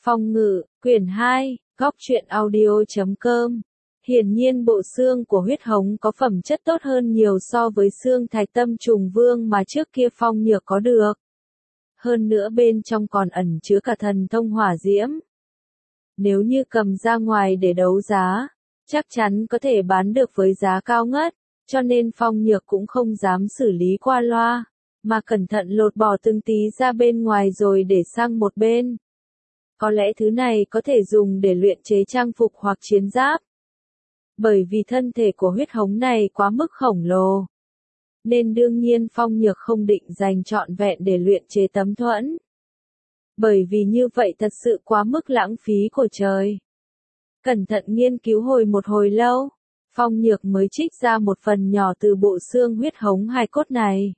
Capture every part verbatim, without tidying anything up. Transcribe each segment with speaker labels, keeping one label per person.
Speaker 1: Phong ngự, quyển hai, góc truyện audio chấm com. Hiển nhiên bộ xương của huyết hống có phẩm chất tốt hơn nhiều so với xương thạch tâm trùng vương mà trước kia Phong Nhược có được. Hơn nữa bên trong còn ẩn chứa cả thần thông hỏa diễm. Nếu như cầm ra ngoài để đấu giá, chắc chắn có thể bán được với giá cao ngất, cho nên Phong Nhược cũng không dám xử lý qua loa, mà cẩn thận lột bỏ từng tí ra bên ngoài rồi để sang một bên. Có lẽ thứ này có thể dùng để luyện chế trang phục hoặc chiến giáp. Bởi vì thân thể của huyết hống này quá mức khổng lồ, nên đương nhiên Phong Nhược không định dành trọn vẹn để luyện chế tấm thuẫn. Bởi vì như vậy thật sự quá mức lãng phí của trời. Cẩn thận nghiên cứu hồi một hồi lâu, Phong Nhược mới trích ra một phần nhỏ từ bộ xương huyết hống hài cốt này.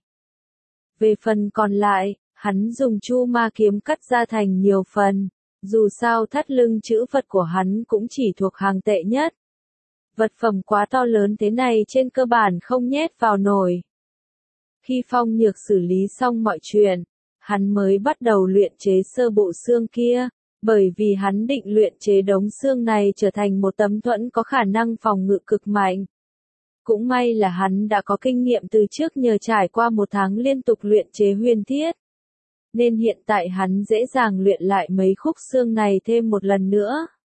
Speaker 1: Về phần còn lại, hắn dùng chu ma kiếm cắt ra thành nhiều phần, dù sao thắt lưng chữ vật của hắn cũng chỉ thuộc hàng tệ nhất. Vật phẩm quá to lớn thế này trên cơ bản không nhét vào nổi. Khi Phong Nhược xử lý xong mọi chuyện, hắn mới bắt đầu luyện chế sơ bộ xương kia, bởi vì hắn định luyện chế đống xương này trở thành một tấm thuẫn có khả năng phòng ngự cực mạnh. Cũng may là hắn đã có kinh nghiệm từ trước nhờ trải qua một tháng liên tục luyện chế huyền thiết. Nên hiện tại hắn dễ dàng luyện lại mấy khúc xương này thêm một lần nữa.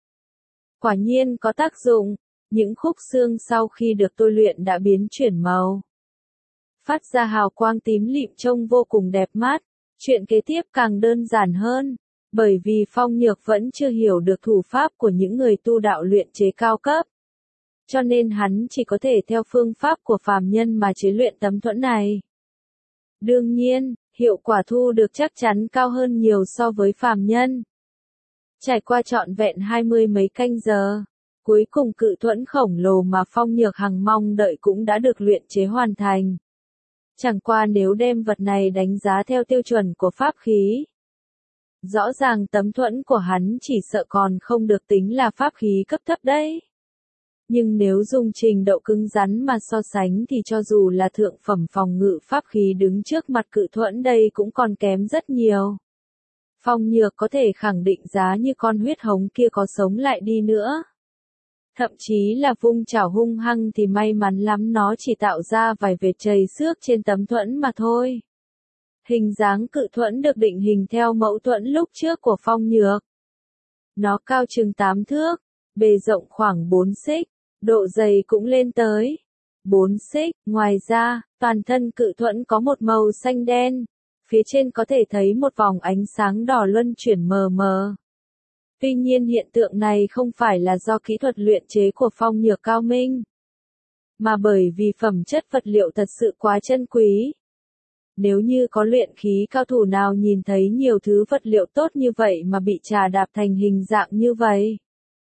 Speaker 1: Quả nhiên có tác dụng, những khúc xương sau khi được tôi luyện đã biến chuyển màu. Phát ra hào quang tím lịm trông vô cùng đẹp mắt. Chuyện kế tiếp càng đơn giản hơn, bởi vì Phong Nhược vẫn chưa hiểu được thủ pháp của những người tu đạo luyện chế cao cấp. Cho nên hắn chỉ có thể theo phương pháp của phàm nhân mà chế luyện tấm thuẫn này. Đương nhiên, hiệu quả thu được chắc chắn cao hơn nhiều so với phàm nhân. Trải qua trọn vẹn hai mươi mấy canh giờ, cuối cùng cự thuẫn khổng lồ mà Phong Nhược hằng mong đợi cũng đã được luyện chế hoàn thành. Chẳng qua nếu đem vật này đánh giá theo tiêu chuẩn của pháp khí, rõ ràng tấm thuẫn của hắn chỉ sợ còn không được tính là pháp khí cấp thấp đấy. Nhưng nếu dùng trình độ cứng rắn mà so sánh thì cho dù là thượng phẩm phòng ngự pháp khí đứng trước mặt cự thuẫn đây cũng còn kém rất nhiều. Phong Nhược có thể khẳng định giá như con huyết hống kia có sống lại đi nữa, thậm chí là vung chảo hung hăng thì may mắn lắm nó chỉ tạo ra vài vệt chày xước trên tấm thuẫn mà thôi. Hình dáng cự thuẫn được định hình theo mẫu thuẫn lúc trước của Phong Nhược. Nó cao chừng tám thước, bề rộng khoảng bốn xích, độ dày cũng lên tới bốn xích. Ngoài ra, toàn thân cự thuẫn có một màu xanh đen, phía trên có thể thấy một vòng ánh sáng đỏ luân chuyển mờ mờ. Tuy nhiên hiện tượng này không phải là do kỹ thuật luyện chế của Phong Nhược cao minh, mà bởi vì phẩm chất vật liệu thật sự quá chân quý. Nếu như có luyện khí cao thủ nào nhìn thấy nhiều thứ vật liệu tốt như vậy mà bị trà đạp thành hình dạng như vậy,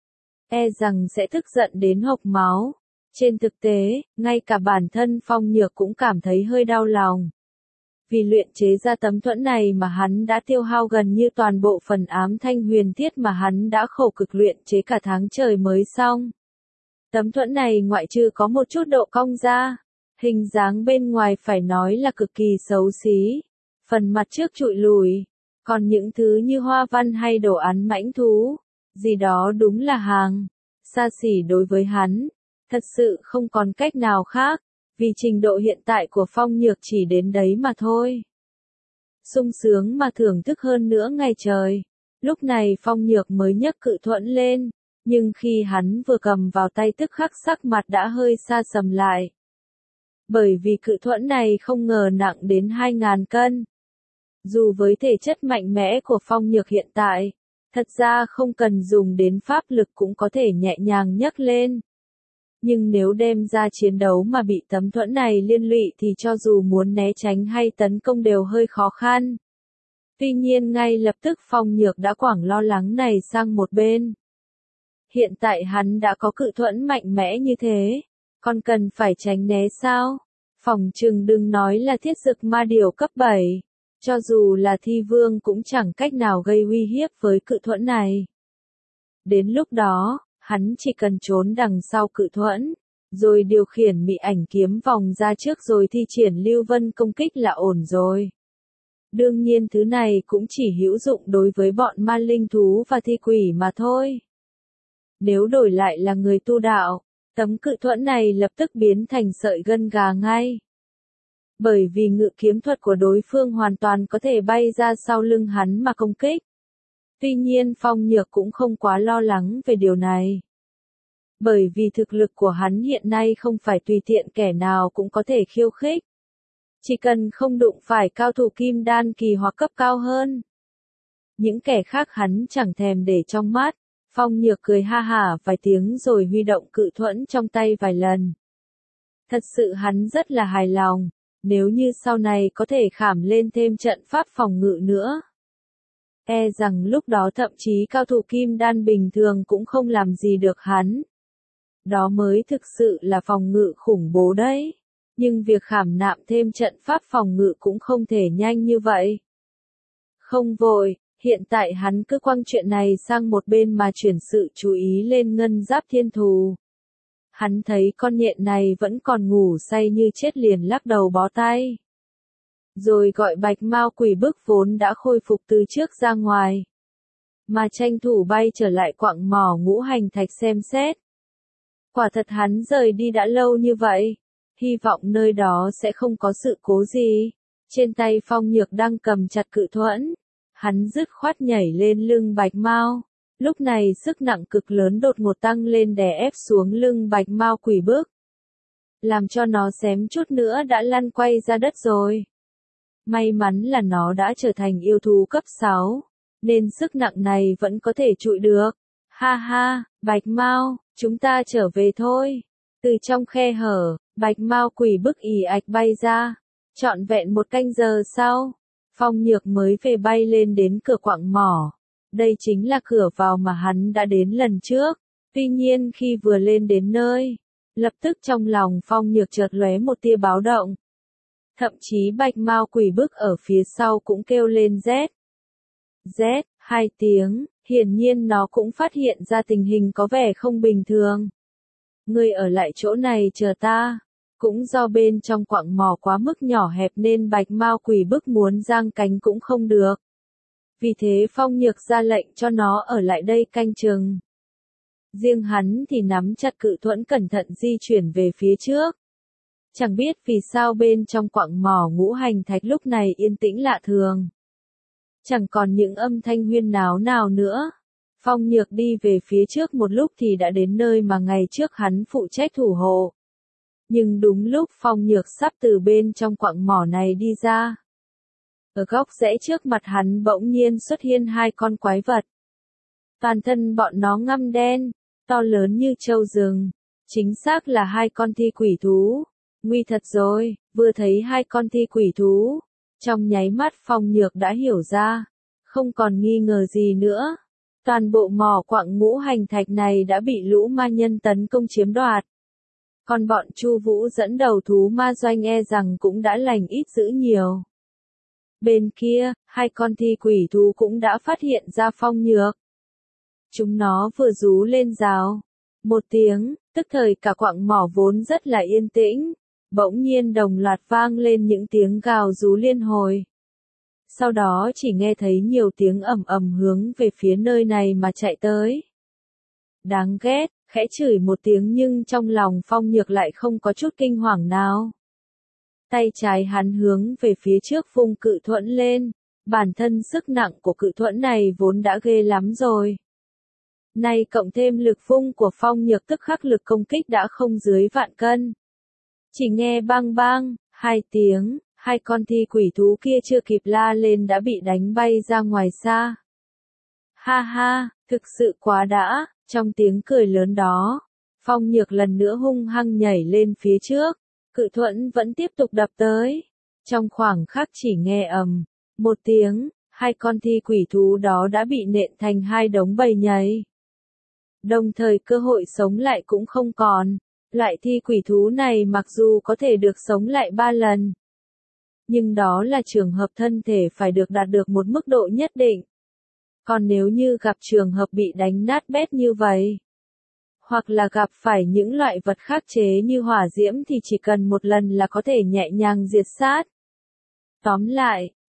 Speaker 1: e rằng sẽ tức giận đến hộc máu. Trên thực tế, ngay cả bản thân Phong Nhược cũng cảm thấy hơi đau lòng. Vì luyện chế ra tấm thuẫn này mà hắn đã tiêu hao gần như toàn bộ phần ám thanh huyền thiết mà hắn đã khổ cực luyện chế cả tháng trời mới xong. Tấm thuẫn này ngoại trừ có một chút độ cong ra, hình dáng bên ngoài phải nói là cực kỳ xấu xí. Phần mặt trước trụi lùi, còn những thứ như hoa văn hay đồ án mãnh thú, gì đó đúng là hàng xa xỉ đối với hắn. Thật sự không còn cách nào khác. Vì trình độ hiện tại của Phong Nhược chỉ đến đấy mà thôi. Sung sướng mà thưởng thức hơn nữa ngày trời. Lúc này Phong Nhược mới nhấc cự thuẫn lên, nhưng khi hắn vừa cầm vào tay tức khắc sắc mặt đã hơi xa sầm lại. Bởi vì cự thuẫn này không ngờ nặng đến hai ngàn cân. Dù với thể chất mạnh mẽ của Phong Nhược hiện tại, thật ra không cần dùng đến pháp lực cũng có thể nhẹ nhàng nhấc lên. Nhưng nếu đem ra chiến đấu mà bị tấm thuẫn này liên lụy thì cho dù muốn né tránh hay tấn công đều hơi khó khăn. Tuy nhiên ngay lập tức Phong Nhược đã quẳng lo lắng này sang một bên. Hiện tại hắn đã có cự thuẫn mạnh mẽ như thế, còn cần phải tránh né sao? Phỏng chừng đừng nói là thiết dực ma điểu cấp bảy, cho dù là thi vương cũng chẳng cách nào gây uy hiếp với cự thuẫn này. Đến lúc đó, hắn chỉ cần trốn đằng sau cự thuẫn, rồi điều khiển mị ảnh kiếm vòng ra trước rồi thi triển lưu vân công kích là ổn rồi. Đương nhiên thứ này cũng chỉ hữu dụng đối với bọn ma linh thú và thi quỷ mà thôi. Nếu đổi lại là người tu đạo, tấm cự thuẫn này lập tức biến thành sợi gân gà ngay. Bởi vì ngự kiếm thuật của đối phương hoàn toàn có thể bay ra sau lưng hắn mà công kích. Tuy nhiên Phong Nhược cũng không quá lo lắng về điều này. Bởi vì thực lực của hắn hiện nay không phải tùy tiện kẻ nào cũng có thể khiêu khích. Chỉ cần không đụng phải cao thủ kim đan kỳ hoặc cấp cao hơn. Những kẻ khác hắn chẳng thèm để trong mắt. Phong Nhược cười ha hả vài tiếng rồi huy động cự thuẫn trong tay vài lần. Thật sự hắn rất là hài lòng, nếu như sau này có thể khảm lên thêm trận pháp phòng ngự nữa. E rằng lúc đó thậm chí cao thủ kim đan bình thường cũng không làm gì được hắn. Đó mới thực sự là phòng ngự khủng bố đấy. Nhưng việc khảm nạm thêm trận pháp phòng ngự cũng không thể nhanh như vậy. Không vội, hiện tại hắn cứ quăng chuyện này sang một bên mà chuyển sự chú ý lên ngân giáp thiên thù. Hắn thấy con nhện này vẫn còn ngủ say như chết liền lắc đầu bó tay. Rồi gọi bạch mao quỷ bức vốn đã khôi phục từ trước ra ngoài. Mà tranh thủ bay trở lại quặng mỏ ngũ hành thạch xem xét. Quả thật hắn rời đi đã lâu như vậy. Hy vọng nơi đó sẽ không có sự cố gì. Trên tay Phong Nhược đang cầm chặt cự thuẫn. Hắn dứt khoát nhảy lên lưng bạch mao. Lúc này sức nặng cực lớn đột ngột tăng lên đè ép xuống lưng bạch mao quỷ bức. Làm cho nó xém chút nữa đã lăn quay ra đất rồi. May mắn là nó đã trở thành yêu thú cấp sáu. Nên sức nặng này vẫn có thể trụi được. Ha ha, bạch mao, chúng ta trở về thôi. Từ trong khe hở, bạch mao quỷ bức ì ạch bay ra. Trọn vẹn một canh giờ sau, Phong Nhược mới về bay lên đến cửa quặng mỏ. Đây chính là cửa vào mà hắn đã đến lần trước. Tuy nhiên khi vừa lên đến nơi, lập tức trong lòng Phong Nhược chợt lóe một tia báo động. Thậm chí bạch mao quỷ bức ở phía sau cũng kêu lên Z. Z, hai tiếng, hiển nhiên nó cũng phát hiện ra tình hình có vẻ không bình thường. Ngươi ở lại chỗ này chờ ta. Cũng do bên trong quặng mỏ quá mức nhỏ hẹp nên bạch mao quỷ bức muốn giang cánh cũng không được. Vì thế Phong Nhược ra lệnh cho nó ở lại đây canh chừng. Riêng hắn thì nắm chặt cự thuẫn cẩn thận di chuyển về phía trước. Chẳng biết vì sao bên trong quặng mỏ ngũ hành thạch lúc này yên tĩnh lạ thường. Chẳng còn những âm thanh huyên náo nào nữa. Phong Nhược đi về phía trước một lúc thì đã đến nơi mà ngày trước hắn phụ trách thủ hộ. Nhưng đúng lúc Phong Nhược sắp từ bên trong quặng mỏ này đi ra. Ở góc rẽ trước mặt hắn bỗng nhiên xuất hiện hai con quái vật. Toàn thân bọn nó ngăm đen, to lớn như trâu rừng. Chính xác là hai con thi quỷ thú. Nguy thật rồi, vừa thấy hai con thi quỷ thú. Trong nháy mắt Phong Nhược đã hiểu ra. Không còn nghi ngờ gì nữa. Toàn bộ mỏ quặng ngũ hành thạch này đã bị lũ ma nhân tấn công chiếm đoạt. Còn bọn Chu Vũ dẫn đầu thú ma doanh e rằng cũng đã lành ít dữ nhiều. Bên kia, hai con thi quỷ thú cũng đã phát hiện ra Phong Nhược. Chúng nó vừa rú lên rào. Một tiếng, tức thời cả quặng mỏ vốn rất là yên tĩnh. Bỗng nhiên đồng loạt vang lên những tiếng gào rú liên hồi. Sau đó chỉ nghe thấy nhiều tiếng ầm ầm hướng về phía nơi này mà chạy tới. Đáng ghét, khẽ chửi một tiếng nhưng trong lòng Phong Nhược lại không có chút kinh hoàng nào. Tay trái hắn hướng về phía trước vung cự thuẫn lên, bản thân sức nặng của cự thuẫn này vốn đã ghê lắm rồi. Nay cộng thêm lực vung của Phong Nhược tức khắc lực công kích đã không dưới vạn cân. Chỉ nghe bang bang, hai tiếng, hai con thi quỷ thú kia chưa kịp la lên đã bị đánh bay ra ngoài xa. Ha ha, thực sự quá đã, trong tiếng cười lớn đó, Phong Nhược lần nữa hung hăng nhảy lên phía trước, cự thuẫn vẫn tiếp tục đập tới. Trong khoảng khắc chỉ nghe ầm, một tiếng, hai con thi quỷ thú đó đã bị nện thành hai đống bầy nhầy. Đồng thời cơ hội sống lại cũng không còn. Loại thi quỷ thú này mặc dù có thể được sống lại ba lần. Nhưng đó là trường hợp thân thể phải được đạt được một mức độ nhất định. Còn nếu như gặp trường hợp bị đánh nát bét như vậy, hoặc là gặp phải những loại vật khắc chế như hỏa diễm thì chỉ cần một lần là có thể nhẹ nhàng diệt sát. Tóm lại,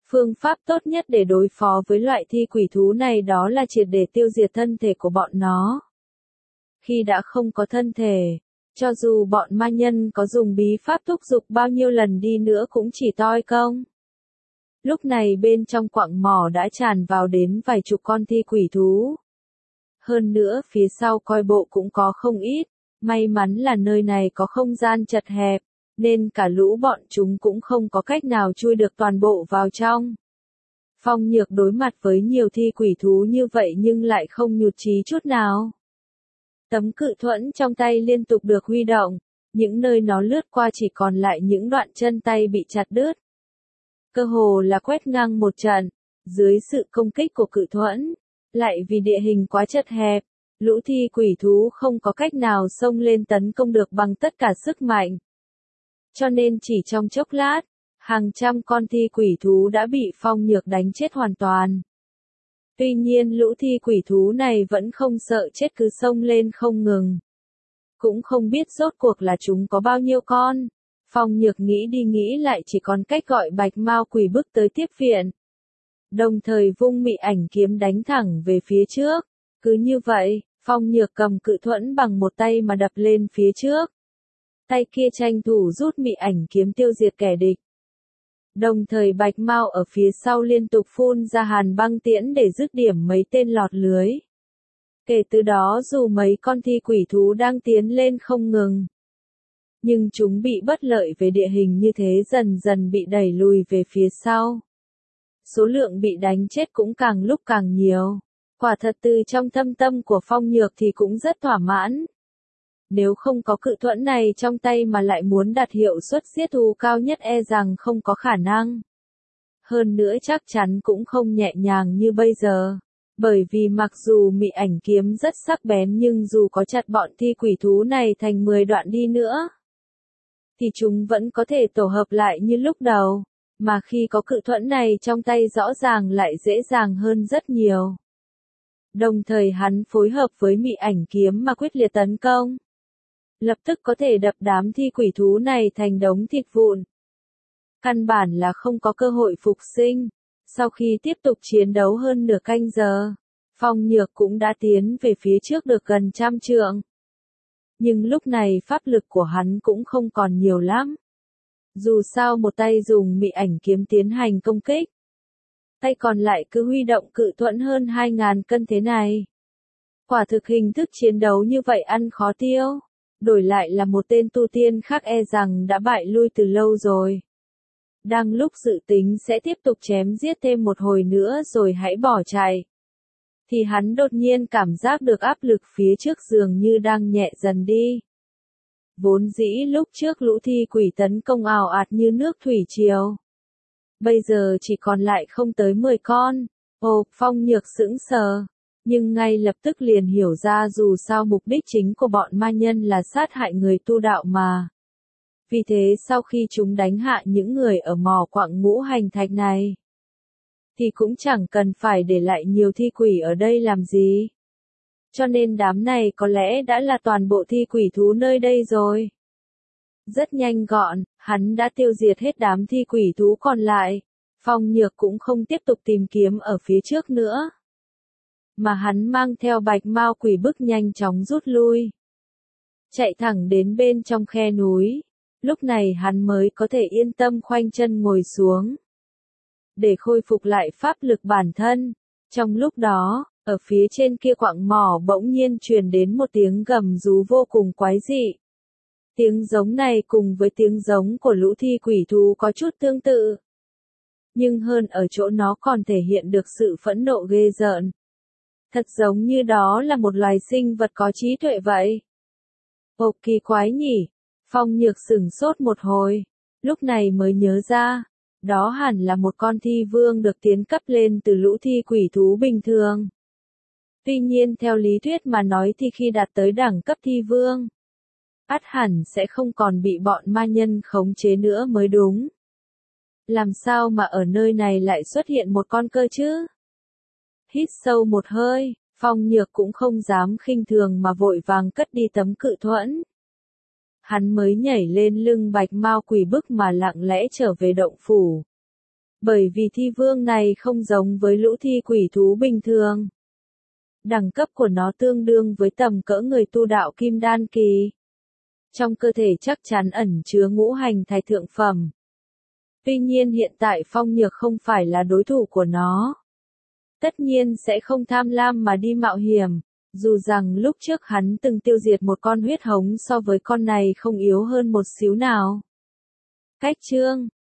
Speaker 1: Phương pháp tốt nhất để đối phó với loại thi quỷ thú này đó là triệt để tiêu diệt thân thể của bọn nó. Khi đã không có thân thể, cho dù bọn ma nhân có dùng bí pháp thúc giục bao nhiêu lần đi nữa cũng chỉ toi công. Lúc này bên trong quặng mỏ đã tràn vào đến vài chục con thi quỷ thú. Hơn nữa phía sau coi bộ cũng có không ít, may mắn là nơi này có không gian chật hẹp, nên cả lũ bọn chúng cũng không có cách nào chui được toàn bộ vào trong. Phong Nhược đối mặt với nhiều thi quỷ thú như vậy nhưng lại không nhụt chí chút nào. Tấm cự thuẫn trong tay liên tục được huy động, những nơi nó lướt qua chỉ còn lại những đoạn chân tay bị chặt đứt. Cơ hồ là quét ngang một trận, dưới sự công kích của cự thuẫn, lại vì địa hình quá chật hẹp, lũ thi quỷ thú không có cách nào xông lên tấn công được bằng tất cả sức mạnh. Cho nên chỉ trong chốc lát, hàng trăm con thi quỷ thú đã bị Phong Nhược đánh chết hoàn toàn. Tuy nhiên lũ thi quỷ thú này vẫn không sợ chết cứ xông lên không ngừng. Cũng không biết rốt cuộc là chúng có bao nhiêu con. Phong Nhược nghĩ đi nghĩ lại chỉ còn cách gọi Bạch Mao Quỷ Bức tới tiếp viện. Đồng thời vung mị ảnh kiếm đánh thẳng về phía trước. Cứ như vậy, Phong Nhược cầm cự thuẫn bằng một tay mà đập lên phía trước. Tay kia tranh thủ rút mị ảnh kiếm tiêu diệt kẻ địch. Đồng thời Bạch Mao ở phía sau liên tục phun ra hàn băng tiễn để dứt điểm mấy tên lọt lưới. Kể từ đó dù mấy con thi quỷ thú đang tiến lên không ngừng, nhưng chúng bị bất lợi về địa hình như thế dần dần bị đẩy lùi về phía sau. Số lượng bị đánh chết cũng càng lúc càng nhiều. Quả thật từ trong thâm tâm của Phong Nhược thì cũng rất thỏa mãn. Nếu không có cự thuẫn này trong tay mà lại muốn đạt hiệu suất giết thú cao nhất e rằng không có khả năng. Hơn nữa chắc chắn cũng không nhẹ nhàng như bây giờ. Bởi vì mặc dù mị ảnh kiếm rất sắc bén nhưng dù có chặt bọn thi quỷ thú này thành mười đoạn đi nữa, thì chúng vẫn có thể tổ hợp lại như lúc đầu. Mà khi có cự thuẫn này trong tay rõ ràng lại dễ dàng hơn rất nhiều. Đồng thời hắn phối hợp với mị ảnh kiếm mà quyết liệt tấn công. Lập tức có thể đập đám thi quỷ thú này thành đống thịt vụn. Căn bản là không có cơ hội phục sinh. Sau khi tiếp tục chiến đấu hơn nửa canh giờ, Phong Nhược cũng đã tiến về phía trước được gần trăm trượng. Nhưng lúc này pháp lực của hắn cũng không còn nhiều lắm. Dù sao một tay dùng mị ảnh kiếm tiến hành công kích, tay còn lại cứ huy động cự thuẫn hơn hai ngàn cân thế này. Quả thực hình thức chiến đấu như vậy ăn khó tiêu. Đổi lại là một tên tu tiên khác e rằng đã bại lui từ lâu rồi. Đang lúc dự tính sẽ tiếp tục chém giết thêm một hồi nữa rồi hãy bỏ chạy, thì hắn đột nhiên cảm giác được áp lực phía trước dường như đang nhẹ dần đi. Vốn dĩ lúc trước lũ thi quỷ tấn công ào ạt như nước thủy triều, bây giờ chỉ còn lại không tới mười con. Ồ, Phong Nhược sững sờ, nhưng ngay lập tức liền hiểu ra dù sao mục đích chính của bọn ma nhân là sát hại người tu đạo mà. Vì thế sau khi chúng đánh hạ những người ở mỏ quặng ngũ hành thạch này, thì cũng chẳng cần phải để lại nhiều thi quỷ ở đây làm gì. Cho nên đám này có lẽ đã là toàn bộ thi quỷ thú nơi đây rồi. Rất nhanh gọn, hắn đã tiêu diệt hết đám thi quỷ thú còn lại. Phong Nhược cũng không tiếp tục tìm kiếm ở phía trước nữa, mà hắn mang theo Bạch Mao Quỷ Bức nhanh chóng rút lui, chạy thẳng đến bên trong khe núi. Lúc này hắn mới có thể yên tâm khoanh chân ngồi xuống, để khôi phục lại pháp lực bản thân. Trong lúc đó, ở phía trên kia quặng mỏ bỗng nhiên truyền đến một tiếng gầm rú vô cùng quái dị. Tiếng giống này cùng với tiếng giống của lũ thi quỷ thú có chút tương tự, nhưng hơn ở chỗ nó còn thể hiện được sự phẫn nộ ghê rợn. Thật giống như đó là một loài sinh vật có trí tuệ vậy. Ồ, kỳ quái nhỉ. Phong Nhược sửng sốt một hồi, lúc này mới nhớ ra, đó hẳn là một con thi vương được tiến cấp lên từ lũ thi quỷ thú bình thường. Tuy nhiên theo lý thuyết mà nói thì khi đạt tới đẳng cấp thi vương, ắt hẳn sẽ không còn bị bọn ma nhân khống chế nữa mới đúng. Làm sao mà ở nơi này lại xuất hiện một con cơ chứ? Hít sâu một hơi, Phong Nhược cũng không dám khinh thường mà vội vàng cất đi tấm cự thuẫn. Hắn mới nhảy lên lưng Bạch Mao Quỷ Bức mà lặng lẽ trở về động phủ. Bởi vì thi vương này không giống với lũ thi quỷ thú bình thường. Đẳng cấp của nó tương đương với tầm cỡ người tu đạo kim đan kỳ. Trong cơ thể chắc chắn ẩn chứa ngũ hành thái thượng phẩm. Tuy nhiên hiện tại Phong Nhược không phải là đối thủ của nó. Tất nhiên sẽ không tham lam mà đi mạo hiểm, dù rằng lúc trước hắn từng tiêu diệt một con huyết hống so với con này không yếu hơn một xíu nào. Cách chương